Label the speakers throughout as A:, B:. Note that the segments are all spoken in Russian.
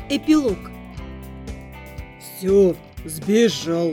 A: Эпилог.
B: «Все, сбежал».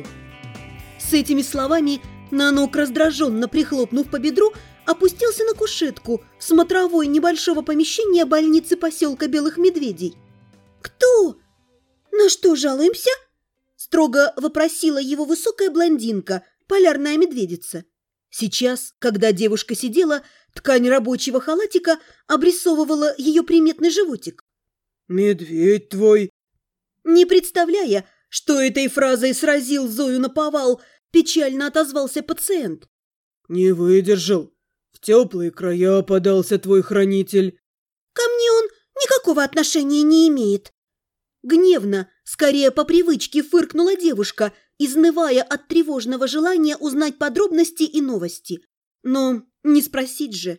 A: С этими словами Нанок, раздраженно прихлопнув по бедру, опустился на кушетку в смотровой небольшого помещения больницы поселка Белых Медведей. «Кто? На что жалуемся?» – строго вопросила его высокая блондинка, полярная медведица. Сейчас, когда девушка сидела, ткань рабочего халатика обрисовывала ее приметный животик.
B: «Медведь твой».
A: Не представляя, что этой фразой сразил Зою наповал, печально отозвался пациент.
B: «Не выдержал. В теплые края подался твой хранитель».
A: «Ко мне он никакого отношения не имеет». Гневно, скорее по привычке, фыркнула девушка, изнывая от тревожного желания узнать подробности и новости. Но не спросить же.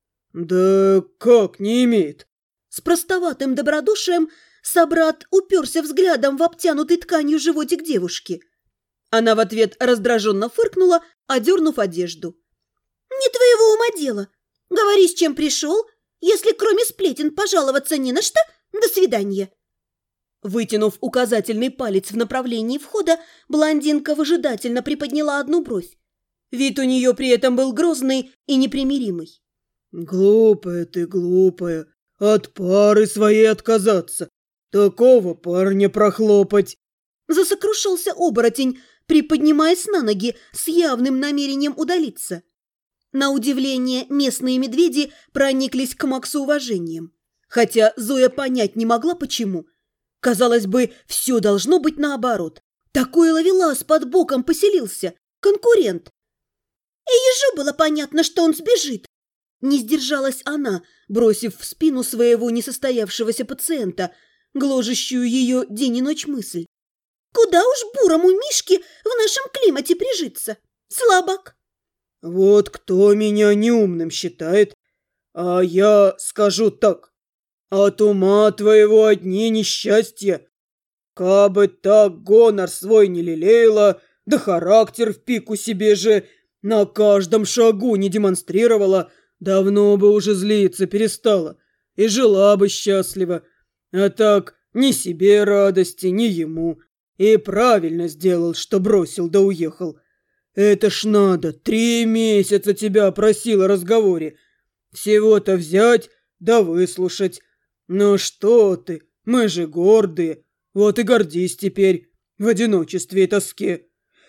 B: «Да как не имеет?»
A: С простоватым добродушием собрат уперся взглядом в обтянутый тканью животик девушки. Она в ответ раздраженно фыркнула, одернув одежду. «Не твоего ума дело. Говори, с чем пришел. Если кроме сплетен пожаловаться не на что, до свидания». Вытянув указательный палец в направлении входа, блондинка выжидательно приподняла одну бровь. Вид у нее при этом был грозный и непримиримый.
B: «Глупая ты, глупая. От пары своей отказаться. Такого парня прохлопать».
A: Засокрушался оборотень, приподнимаясь на ноги с явным намерением удалиться. На удивление, местные медведи прониклись к Максу уважением. Хотя Зоя понять не могла, почему. Казалось бы, все должно быть наоборот. Такой ловелас под боком поселился. Конкурент. И ежу было понятно, что он сбежит. Не сдержалась она, бросив в спину своего несостоявшегося пациента, гложущую ее день и ночь мысль. Куда уж бурому Мишке в нашем климате прижиться? Слабак.
B: «Вот кто меня неумным считает, а я скажу так. От ума твоего одни несчастья. Кабы так гонор свой не лелеяла, да характер в пику себе же на каждом шагу не демонстрировала, давно бы уже злиться перестала и жила бы счастливо. А так ни себе радости, ни ему. И правильно сделал, что бросил да уехал. Это ж надо, 3 месяца тебя просил о разговоре. Всего-то взять да выслушать. Ну что ты, мы же гордые. Вот и гордись теперь в одиночестве и тоске.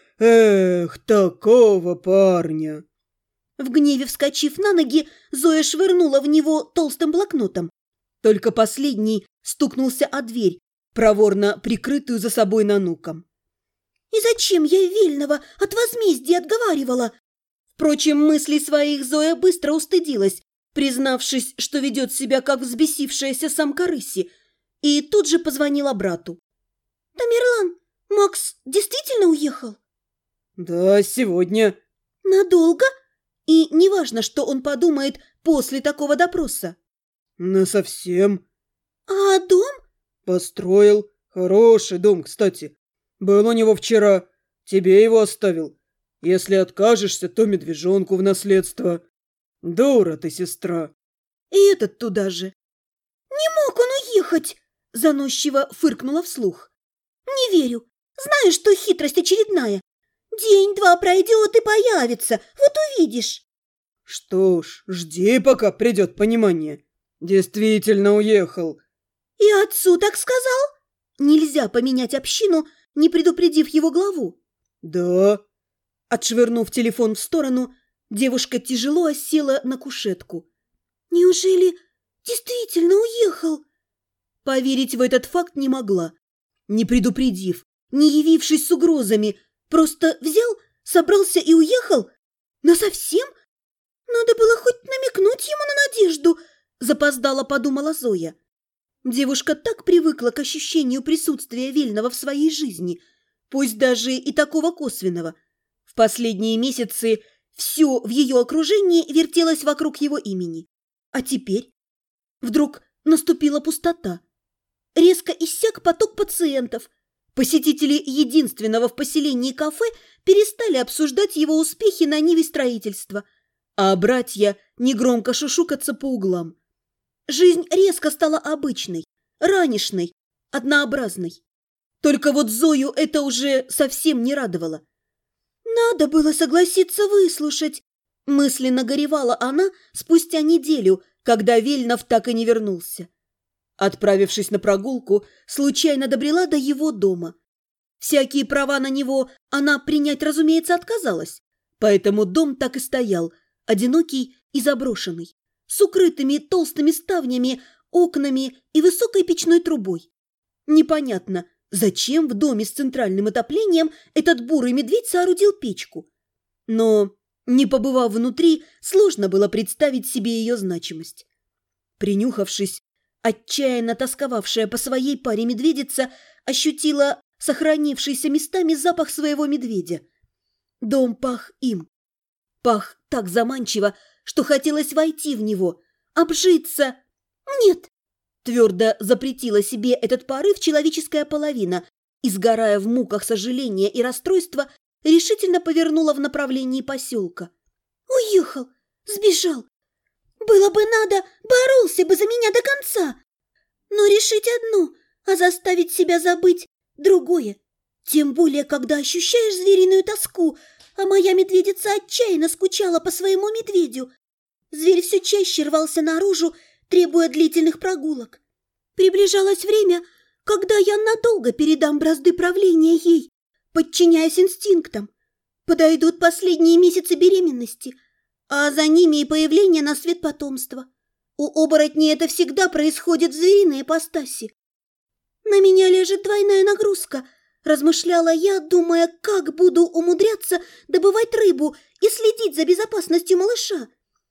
B: Эх, такого парня!»
A: В гневе вскочив на ноги, Зоя швырнула в него толстым блокнотом. Только последний стукнулся о дверь, проворно прикрытую за собой Нануком. «И зачем я Вильного от возмездия отговаривала?» Впрочем, мыслей своих Зоя быстро устыдилась, признавшись, что ведет себя как взбесившаяся самка рыси, и тут же позвонила брату. «Тамерлан, Макс действительно уехал?»
B: «Да, сегодня».
A: «Надолго? И неважно, что он подумает после такого допроса».
B: «Насовсем».
A: «А дом?»
B: «Построил. Хороший дом, кстати. Был у него вчера. Тебе его оставил. Если откажешься, то медвежонку в наследство. Дура ты, сестра».
A: «И этот туда же». «Не мог он уехать!» – заносчиво фыркнула вслух. «Не верю. Знаю, что хитрость очередная. День-два пройдет и появится. Вот увидишь».
B: «Что ж, жди, пока придет понимание. Действительно уехал».
A: «И отцу так сказал?» Нельзя поменять общину, не предупредив его главу.
B: «Да».
A: Отшвырнув телефон в сторону, девушка тяжело осела на кушетку. «Неужели действительно уехал?» Поверить в этот факт не могла. Не предупредив, не явившись с угрозами, просто взял, собрался и уехал? Насовсем? Надо было хоть намекнуть ему на надежду, запоздала подумала Зоя. Девушка так привыкла к ощущению присутствия Вильного в своей жизни, пусть даже и такого косвенного. В последние месяцы все в ее окружении вертелось вокруг его имени. А теперь вдруг наступила пустота. Резко иссяк поток пациентов. Посетители единственного в поселении кафе перестали обсуждать его успехи на ниве строительства, а братья негромко шушукаться по углам. Жизнь резко стала обычной, ранешной, однообразной. Только вот Зою это уже совсем не радовало. «Надо было согласиться выслушать», – мысленно горевала она спустя неделю, когда Вельнов так и не вернулся. Отправившись на прогулку, случайно добрела до его дома. Всякие права на него она принять, разумеется, отказалась, поэтому дом так и стоял, одинокий и заброшенный, с укрытыми толстыми ставнями, окнами и высокой печной трубой. Непонятно, зачем в доме с центральным отоплением этот бурый медведь соорудил печку. Но, не побывав внутри, сложно было представить себе ее значимость. Принюхавшись, отчаянно тосковавшая по своей паре медведица ощутила сохранившийся местами запах своего медведя. Дом пах им. Пах так заманчиво, что хотелось войти в него, обжиться. Нет, твердо запретила себе этот порыв человеческая половина и, сгорая в муках сожаления и расстройства, решительно повернула в направлении поселка. «Уехал, сбежал. Было бы надо, боролся бы за меня до конца. Но решить одно, а заставить себя забыть другое. Тем более, когда ощущаешь звериную тоску, а моя медведица отчаянно скучала по своему медведю. Зверь все чаще рвался наружу, требуя длительных прогулок. Приближалось время, когда я надолго передам бразды правления ей, подчиняясь инстинктам. Подойдут последние месяцы беременности, а за ними и появление на свет потомства. У оборотней это всегда происходит в звериной ипостаси. На меня лежит двойная нагрузка, размышляла я, думая, как буду умудряться добывать рыбу и следить за безопасностью малыша.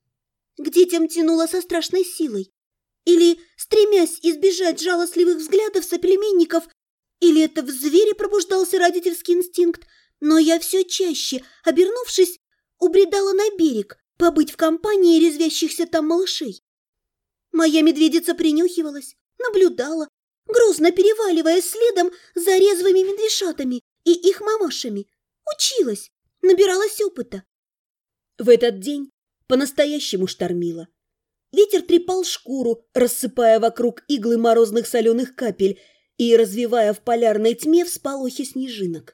A: К детям тянуло со страшной силой. Или стремясь избежать жалостливых взглядов соплеменников, или это в звере пробуждался родительский инстинкт, но я все чаще, обернувшись, убредала на берег, побыть в компании резвящихся там малышей. Моя медведица принюхивалась, наблюдала, грузно переваливаясь следом за резвыми медвежатами и их мамашами. Училась, набиралась опыта. В этот день по-настоящему штормило. Ветер трепал шкуру, рассыпая вокруг иглы морозных соленых капель и развевая в полярной тьме всполохи снежинок.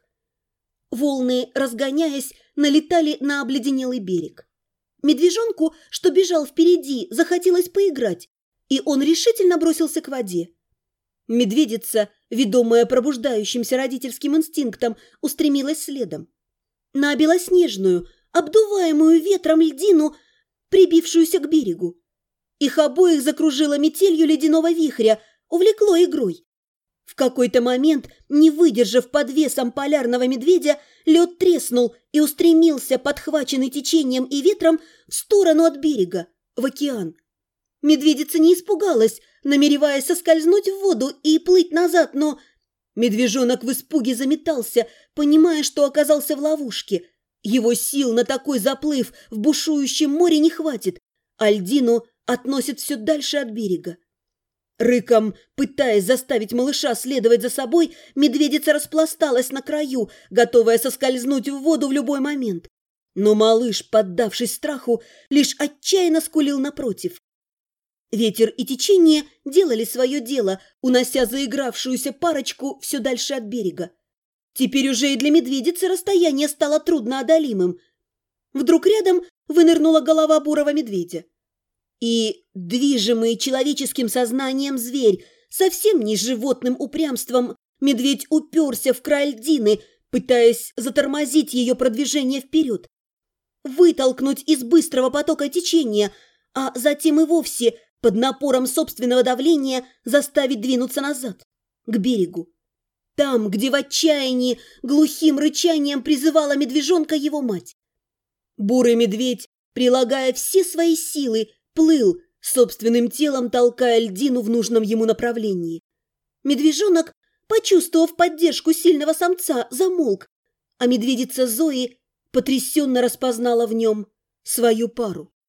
A: Волны, разгоняясь, налетали на обледенелый берег. Медвежонку, что бежал впереди, захотелось поиграть, и он решительно бросился к воде. Медведица, ведомая пробуждающимся родительским инстинктом, устремилась следом. На белоснежную, обдуваемую ветром льдину, прибившуюся к берегу. Их обоих закружило метелью ледяного вихря, увлекло игрой. В какой-то момент, не выдержав под весом полярного медведя, лед треснул и устремился, подхваченный течением и ветром, в сторону от берега, в океан. Медведица не испугалась, намереваясь соскользнуть в воду и плыть назад, но медвежонок в испуге заметался, понимая, что оказался в ловушке. Его сил на такой заплыв в бушующем море не хватит, а льдину относит все дальше от берега. Рыком, пытаясь заставить малыша следовать за собой, медведица распласталась на краю, готовая соскользнуть в воду в любой момент. Но малыш, поддавшись страху, лишь отчаянно скулил напротив. Ветер и течение делали свое дело, унося заигравшуюся парочку все дальше от берега. Теперь уже и для медведицы расстояние стало трудноодолимым. Вдруг рядом вынырнула голова бурого медведя. И, движимый человеческим сознанием зверь, совсем не животным упрямством, медведь уперся в край льдины, пытаясь затормозить ее продвижение вперед, вытолкнуть из быстрого потока течения, а затем и вовсе под напором собственного давления заставить двинуться назад, к берегу. Там, где в отчаянии глухим рычанием призывала медвежонка его мать. Бурый медведь, прилагая все свои силы, плыл, собственным телом толкая льдину в нужном ему направлении. Медвежонок, почувствовав поддержку сильного самца, замолк, а медведица Зои потрясенно распознала в нем свою пару.